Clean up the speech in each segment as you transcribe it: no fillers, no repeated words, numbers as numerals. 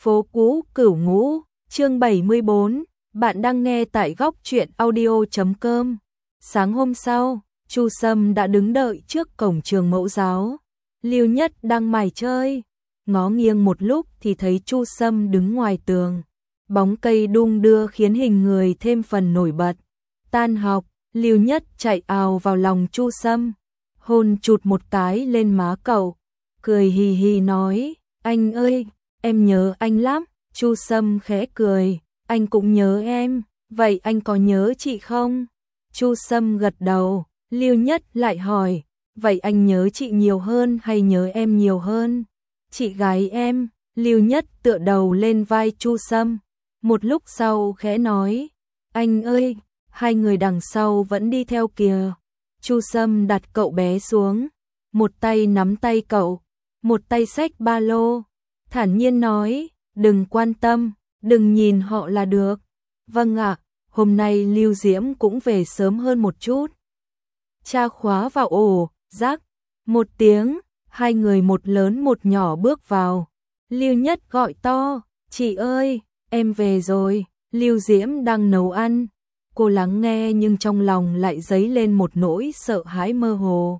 Phố cũ Cửu Ngũ, chương 74, bạn đang nghe tại góc truyện audio.com. Sáng hôm sau, Chu Sâm đã đứng đợi trước cổng trường mẫu giáo. Lưu Nhất đang mải chơi, ngó nghiêng một lúc thì thấy Chu Sâm đứng ngoài tường. Bóng cây đung đưa khiến hình người thêm phần nổi bật. Tan học, Lưu Nhất chạy ào vào lòng Chu Sâm, hôn chụt một cái lên má cậu, cười hì hì nói: "Anh ơi, em nhớ anh lắm." Chu Sâm khẽ cười: "Anh cũng nhớ em, vậy anh có nhớ chị không?" Chu Sâm gật đầu. Lưu Nhất lại hỏi: "Vậy anh nhớ chị nhiều hơn hay nhớ em nhiều hơn?" "Chị gái em." Lưu Nhất tựa đầu lên vai Chu Sâm, một lúc sau khẽ nói: "Anh ơi, hai người đằng sau vẫn đi theo kìa." Chu Sâm đặt cậu bé xuống, một tay nắm tay cậu, một tay xách ba lô, thản nhiên nói: "Đừng quan tâm, đừng nhìn họ là được." "Vâng ạ." Hôm nay Lưu Diễm cũng về sớm hơn một chút. Cha khóa vào ổ, rắc một tiếng, hai người một lớn một nhỏ bước vào. Lưu Nhất gọi to: "Chị ơi, em về rồi." Lưu Diễm đang nấu ăn. Cô lắng nghe nhưng trong lòng lại dấy lên một nỗi sợ hãi mơ hồ.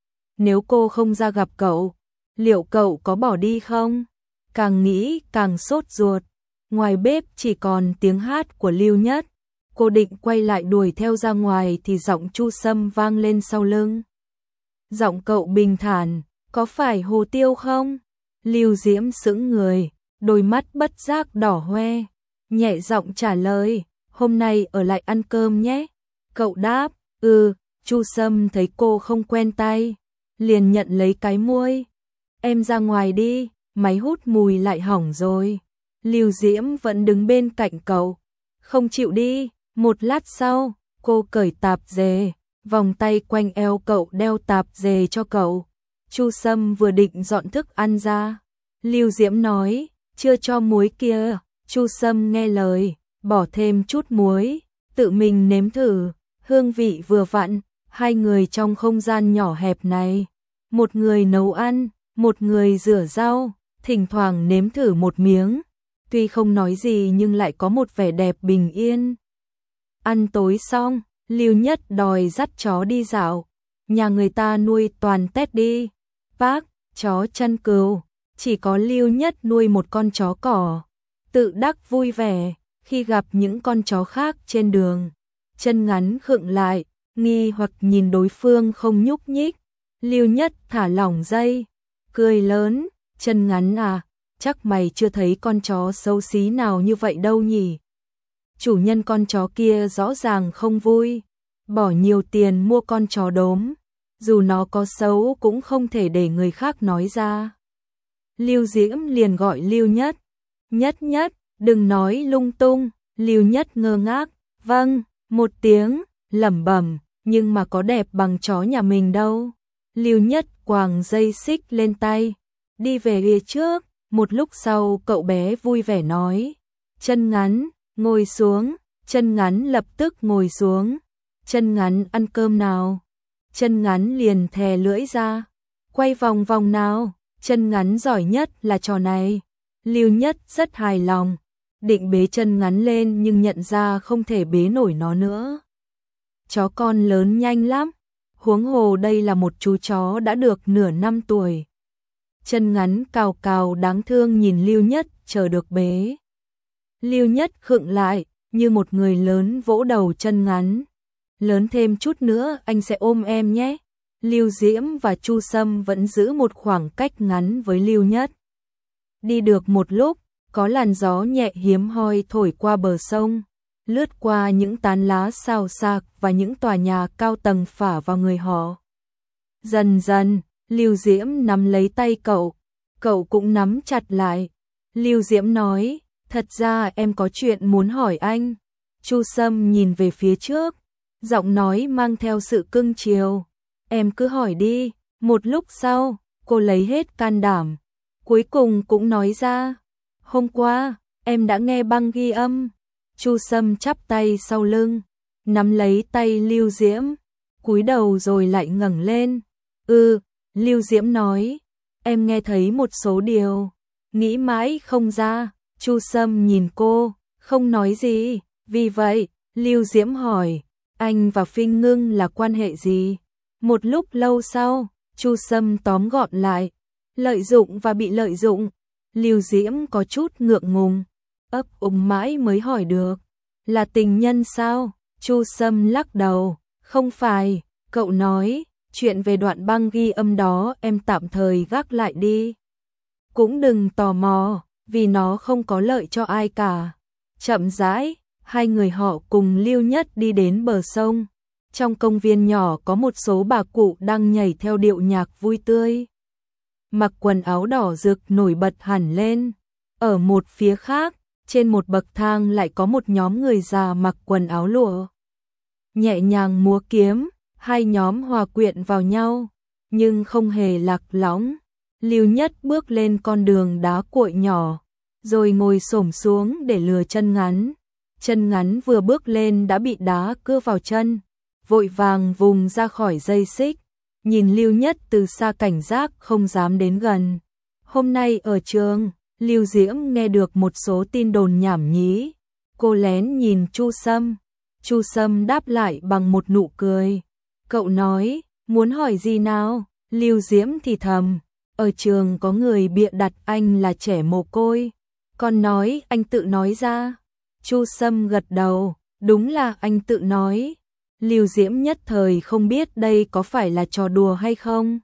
Nếu cô không ra gặp cậu, liệu cậu có bỏ đi không? Càng nghĩ càng sốt ruột. Ngoài bếp chỉ còn tiếng hát của Lưu Nhất. Cô định quay lại đuổi theo ra ngoài thì giọng Chu Sâm vang lên sau lưng. Giọng cậu bình thản: "Có phải Hồ Tiêu không?" Lưu Diễm sững người, đôi mắt bất giác đỏ hoe, nhẹ giọng trả lời: "Hôm nay ở lại ăn cơm nhé." Cậu đáp: "Ừ." Chu Sâm thấy cô không quen tay, liền nhận lấy cái muôi. "Em ra ngoài đi, máy hút mùi lại hỏng rồi." Lưu Diễm vẫn đứng bên cạnh cậu, không chịu đi. Một lát sau, cô cởi tạp dề, vòng tay quanh eo cậu đeo tạp dề cho cậu. Chu Sâm vừa định dọn thức ăn ra, Lưu Diễm nói: "Chưa cho muối kia." Chu Sâm nghe lời, bỏ thêm chút muối, tự mình nếm thử, hương vị vừa vặn. Hai người trong không gian nhỏ hẹp này, một người nấu ăn, một người rửa rau, thỉnh thoảng nếm thử một miếng, tuy không nói gì nhưng lại có một vẻ đẹp bình yên. Ăn tối xong, Lưu Nhất đòi dắt chó đi dạo. Nhà người ta nuôi toàn Teddy, Park, chó chân cừu, chỉ có Lưu Nhất nuôi một con chó cỏ. Tự đắc vui vẻ khi gặp những con chó khác trên đường. Chân ngắn khựng lại, nghi hoặc nhìn đối phương không nhúc nhích. Lưu Nhất thả lỏng dây, cười lớn: "Chân ngắn à, chắc mày chưa thấy con chó xấu xí nào như vậy đâu nhỉ?" Chủ nhân con chó kia rõ ràng không vui, bỏ nhiều tiền mua con chó đốm, dù nó có xấu cũng không thể để người khác nói ra. Lưu Diễm liền gọi Lưu Nhất: "Nhất Nhất, đừng nói lung tung." Lưu Nhất ngơ ngác: "Vâng." Một tiếng, lẩm bẩm: "Nhưng mà có đẹp bằng chó nhà mình đâu." Lưu Nhất quàng dây xích lên tay, đi về phía trước. Một lúc sau cậu bé vui vẻ nói: "Chân ngắn, ngồi xuống." Chân ngắn lập tức ngồi xuống. "Chân ngắn ăn cơm nào." Chân ngắn liền thè lưỡi ra: "Quay vòng vòng nào." Chân ngắn giỏi nhất là trò này. Lưu Nhất rất hài lòng, định bế chân ngắn lên nhưng nhận ra không thể bế nổi nó nữa. Chó con lớn nhanh lắm, huống hồ đây là một chú chó đã được nửa năm tuổi. Chân ngắn cào cào đáng thương nhìn Lưu Nhất chờ được bế. Lưu Nhất khựng lại, như một người lớn vỗ đầu chân ngắn: "Lớn thêm chút nữa anh sẽ ôm em nhé." Lưu Diễm và Chu Sâm vẫn giữ một khoảng cách ngắn với Lưu Nhất. Đi được một lúc, có làn gió nhẹ hiếm hoi thổi qua bờ sông, lướt qua những tán lá xào xạc và những tòa nhà cao tầng phả vào người họ. Dần dần, Lưu Diễm nắm lấy tay cậu, cậu cũng nắm chặt lại. Lưu Diễm nói: "Thật ra em có chuyện muốn hỏi anh." Chu Sâm nhìn về phía trước, giọng nói mang theo sự cưng chiều: "Em cứ hỏi đi." Một lúc sau, cô lấy hết can đảm, cuối cùng cũng nói ra: "Hôm qua, em đã nghe băng ghi âm." Chu Sâm chắp tay sau lưng, nắm lấy tay Lưu Diễm, cúi đầu rồi lại ngẩng lên. "Ừ." Lưu Diễm nói: "Em nghe thấy một số điều, nghĩ mãi không ra." Chu Sâm nhìn cô, không nói gì. Vì vậy, Lưu Diễm hỏi, anh và Phinh Ngưng là quan hệ gì? Một lúc lâu sau, Chu Sâm tóm gọn lại, lợi dụng và bị lợi dụng. Lưu Diễm có chút ngượng ngùng, ấp úng mãi mới hỏi được, là tình nhân sao? Chu Sâm lắc đầu, không phải. Cậu nói, chuyện về đoạn băng ghi âm đó em tạm thời gác lại đi. Cũng đừng tò mò, vì nó không có lợi cho ai cả. Chậm rãi, hai người họ cùng Lưu Nhất đi đến bờ sông. Trong công viên nhỏ có một số bà cụ đang nhảy theo điệu nhạc vui tươi. Mặc quần áo đỏ rực nổi bật hẳn lên. Ở một phía khác, trên một bậc thang lại có một nhóm người già mặc quần áo lụa. Nhẹ nhàng múa kiếm, hai nhóm hòa quyện vào nhau, nhưng không hề lạc lõng. Lưu Nhất bước lên con đường đá cuội nhỏ, rồi ngồi xổm xuống để lừa chân ngắn. Chân ngắn vừa bước lên đã bị đá cưa vào chân, vội vàng vùng ra khỏi dây xích, nhìn Lưu Nhất từ xa cảnh giác không dám đến gần. Hôm nay ở trường, Lưu Diễm nghe được một số tin đồn nhảm nhí. Cô lén nhìn Chu Sâm. Chu Sâm đáp lại bằng một nụ cười. Cậu nói, muốn hỏi gì nào? Lưu Diễm thì thầm, ở trường có người bịa đặt anh là trẻ mồ côi. Còn nói anh tự nói ra. Chu Sâm gật đầu, đúng là anh tự nói. Lưu Diễm nhất thời không biết đây có phải là trò đùa hay không.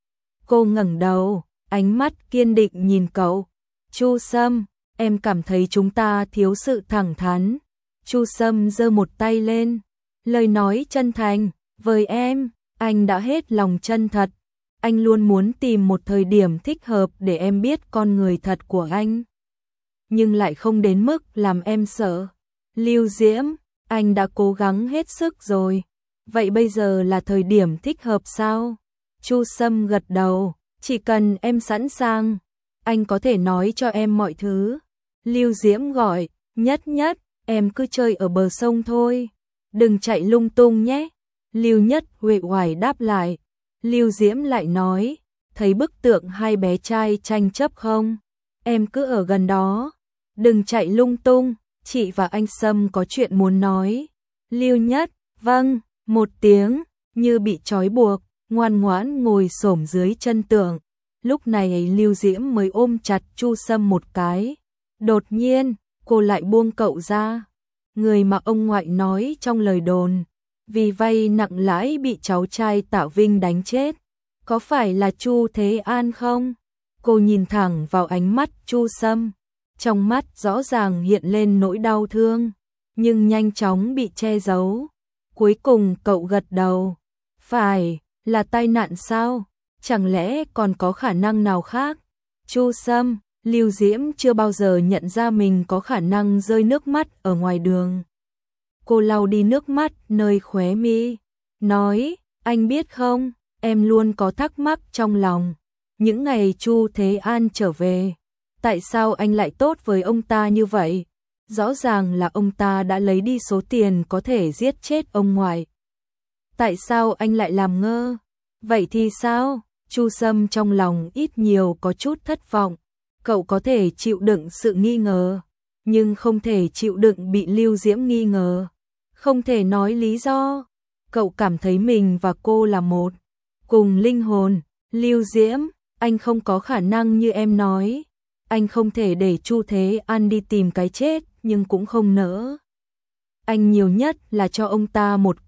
Cô ngẩng đầu, ánh mắt kiên định nhìn cậu. Chu Sâm, em cảm thấy chúng ta thiếu sự thẳng thắn. Chu Sâm giơ một tay lên, lời nói chân thành, với em, anh đã hết lòng chân thật. Anh luôn muốn tìm một thời điểm thích hợp để em biết con người thật của anh. Nhưng lại không đến mức làm em sợ. Lưu Diễm, anh đã cố gắng hết sức rồi. Vậy bây giờ là thời điểm thích hợp sao? Chu Sâm gật đầu, chỉ cần em sẵn sàng, anh có thể nói cho em mọi thứ. Lưu Diễm gọi, Nhất Nhất, em cứ chơi ở bờ sông thôi, đừng chạy lung tung nhé. Lưu Nhất uể oải đáp lại. Lưu Diễm lại nói, thấy bức tượng hai bé trai tranh chấp không? Em cứ ở gần đó, đừng chạy lung tung, chị và anh Sâm có chuyện muốn nói. Lưu Nhất, vâng, một tiếng, như bị trói buộc, ngoan ngoãn ngồi xổm dưới chân tượng. Lúc này Lưu Diễm mới ôm chặt Chu Sâm một cái. Đột nhiên, cô lại buông cậu ra. Người mà ông ngoại nói trong lời đồn, vì vay nặng lãi bị cháu trai Tạ Vinh đánh chết, có phải là Chu Thế An không? Cô nhìn thẳng vào ánh mắt Chu Sâm, trong mắt rõ ràng hiện lên nỗi đau thương, nhưng nhanh chóng bị che giấu. Cuối cùng cậu gật đầu. Phải, là tai nạn sao? Chẳng lẽ còn có khả năng nào khác? Chu Sâm, Lưu Diễm chưa bao giờ nhận ra mình có khả năng rơi nước mắt ở ngoài đường. Cô lau đi nước mắt nơi khóe mi, nói, anh biết không, em luôn có thắc mắc trong lòng. Những ngày Chu Thế An trở về, tại sao anh lại tốt với ông ta như vậy? Rõ ràng là ông ta đã lấy đi số tiền có thể giết chết ông ngoại. Tại sao anh lại làm ngơ? Vậy thì sao? Chu Sâm trong lòng ít nhiều có chút thất vọng. Cậu có thể chịu đựng sự nghi ngờ, nhưng không thể chịu đựng bị Lưu Diễm nghi ngờ. Không thể nói lý do. Cậu cảm thấy mình và cô là một, cùng linh hồn. Lưu Diễm, anh không có khả năng như em nói. Anh không thể để Chu Thế An đi tìm cái chết, nhưng cũng không nỡ. Anh nhiều nhất là cho ông ta một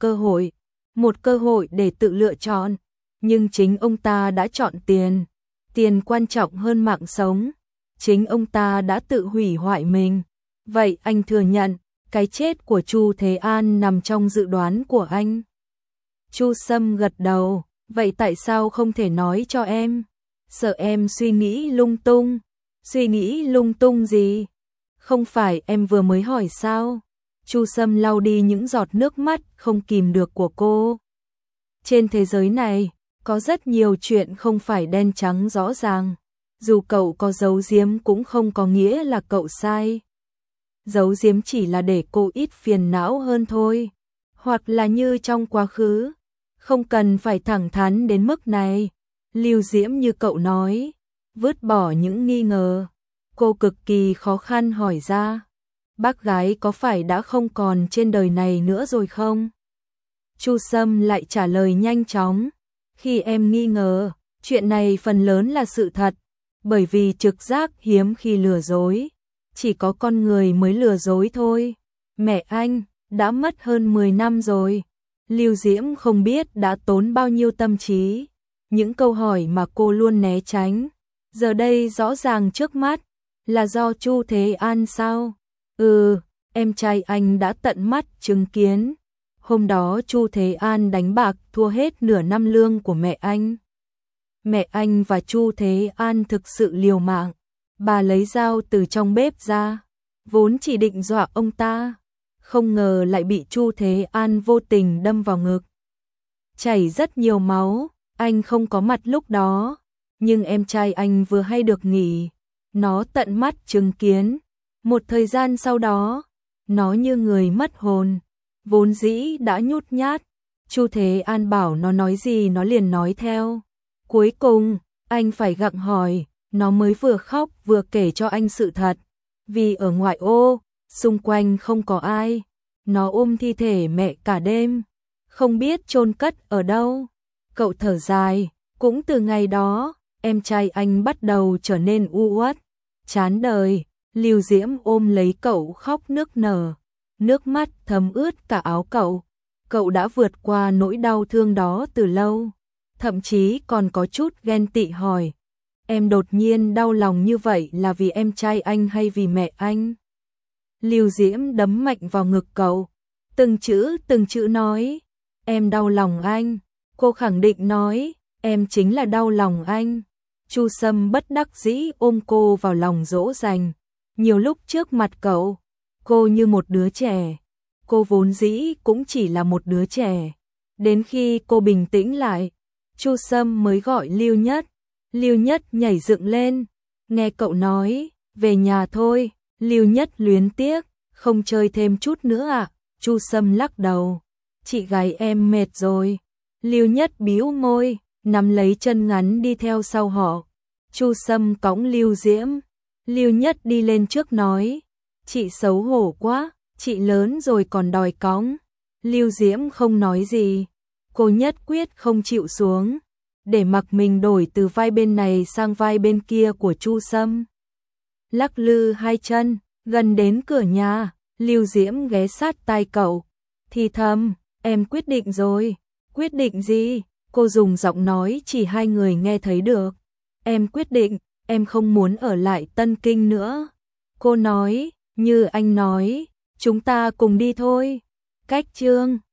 cơ hội để tự lựa chọn. Nhưng chính ông ta đã chọn tiền. Tiền quan trọng hơn mạng sống. Chính ông ta đã tự hủy hoại mình. Vậy anh thừa nhận, cái chết của Chu Thế An nằm trong dự đoán của anh. Chu Sâm gật đầu, vậy tại sao không thể nói cho em? Sợ em suy nghĩ lung tung. Suy nghĩ lung tung gì? Không phải em vừa mới hỏi sao? Chu Sâm lau đi những giọt nước mắt không kìm được của cô. Trên thế giới này, có rất nhiều chuyện không phải đen trắng rõ ràng. Dù cậu có giấu giếm cũng không có nghĩa là cậu sai. Giấu giếm chỉ là để cô ít phiền não hơn thôi. Hoặc là như trong quá khứ, không cần phải thẳng thắn đến mức này. Lưu Diễm như cậu nói, vứt bỏ những nghi ngờ. Cô cực kỳ khó khăn hỏi ra. Bác gái có phải đã không còn trên đời này nữa rồi không? Chu Sâm lại trả lời nhanh chóng. Khi em nghi ngờ, chuyện này phần lớn là sự thật, bởi vì trực giác hiếm khi lừa dối. Chỉ có con người mới lừa dối thôi. Mẹ anh đã mất hơn 10 năm rồi. Lưu Diễm không biết đã tốn bao nhiêu tâm trí. Những câu hỏi mà cô luôn né tránh, giờ đây rõ ràng trước mắt. Là do Chu Thế An sao? Em trai anh đã tận mắt chứng kiến. Hôm đó Chu Thế An đánh bạc thua hết nửa năm lương của mẹ anh. Mẹ anh và Chu Thế An thực sự liều mạng. Bà lấy dao từ trong bếp ra, vốn chỉ định dọa ông ta, không ngờ lại bị Chu Thế An vô tình đâm vào ngực. Chảy rất nhiều máu, anh không có mặt lúc đó, nhưng em trai anh vừa hay được nghỉ, nó tận mắt chứng kiến. Một thời gian sau đó, nó như người mất hồn, vốn dĩ đã nhút nhát. Chu Thế An bảo nó nói gì nó liền nói theo. Cuối cùng, anh phải gặng hỏi, nó mới vừa khóc vừa kể cho anh sự thật. Vì ở ngoại ô, xung quanh không có ai, nó ôm thi thể mẹ cả đêm, không biết chôn cất ở đâu. Cậu thở dài, cũng từ ngày đó, em trai anh bắt đầu trở nên u uất, chán đời. Lưu Diễm ôm lấy cậu khóc nức nở, nước mắt thấm ướt cả áo cậu. Cậu đã vượt qua nỗi đau thương đó từ lâu, thậm chí còn có chút ghen tị hỏi. Em đột nhiên đau lòng như vậy là vì em trai anh hay vì mẹ anh? Lưu Diễm đấm mạnh vào ngực cậu, từng chữ nói. Em đau lòng anh. Cô khẳng định nói, em chính là đau lòng anh. Chu Sâm bất đắc dĩ ôm cô vào lòng dỗ dành. Nhiều lúc trước mặt cậu, cô như một đứa trẻ. Cô vốn dĩ cũng chỉ là một đứa trẻ. Đến khi cô bình tĩnh lại, Chu Sâm mới gọi Lưu Nhất. Lưu Nhất nhảy dựng lên, nghe cậu nói, về nhà thôi. Lưu Nhất luyến tiếc, không chơi thêm chút nữa ạ. Chu Sâm lắc đầu, chị gái em mệt rồi. Lưu Nhất bĩu môi, nắm lấy chân ngắn đi theo sau họ. Chu Sâm cõng Lưu Diễm. Lưu Nhất đi lên trước nói, chị xấu hổ quá, chị lớn rồi còn đòi cõng. Lưu Diễm không nói gì, cô nhất quyết không chịu xuống, để mặc mình đổi từ vai bên này sang vai bên kia của Chu Sâm. Lắc lư hai chân, gần đến cửa nhà, Lưu Diễm ghé sát tai cậu, thì thầm, em quyết định rồi. Quyết định gì? Cô dùng giọng nói chỉ hai người nghe thấy được. Em quyết định, em không muốn ở lại Tân Kinh nữa. Cô nói, như anh nói, chúng ta cùng đi thôi. Cách chương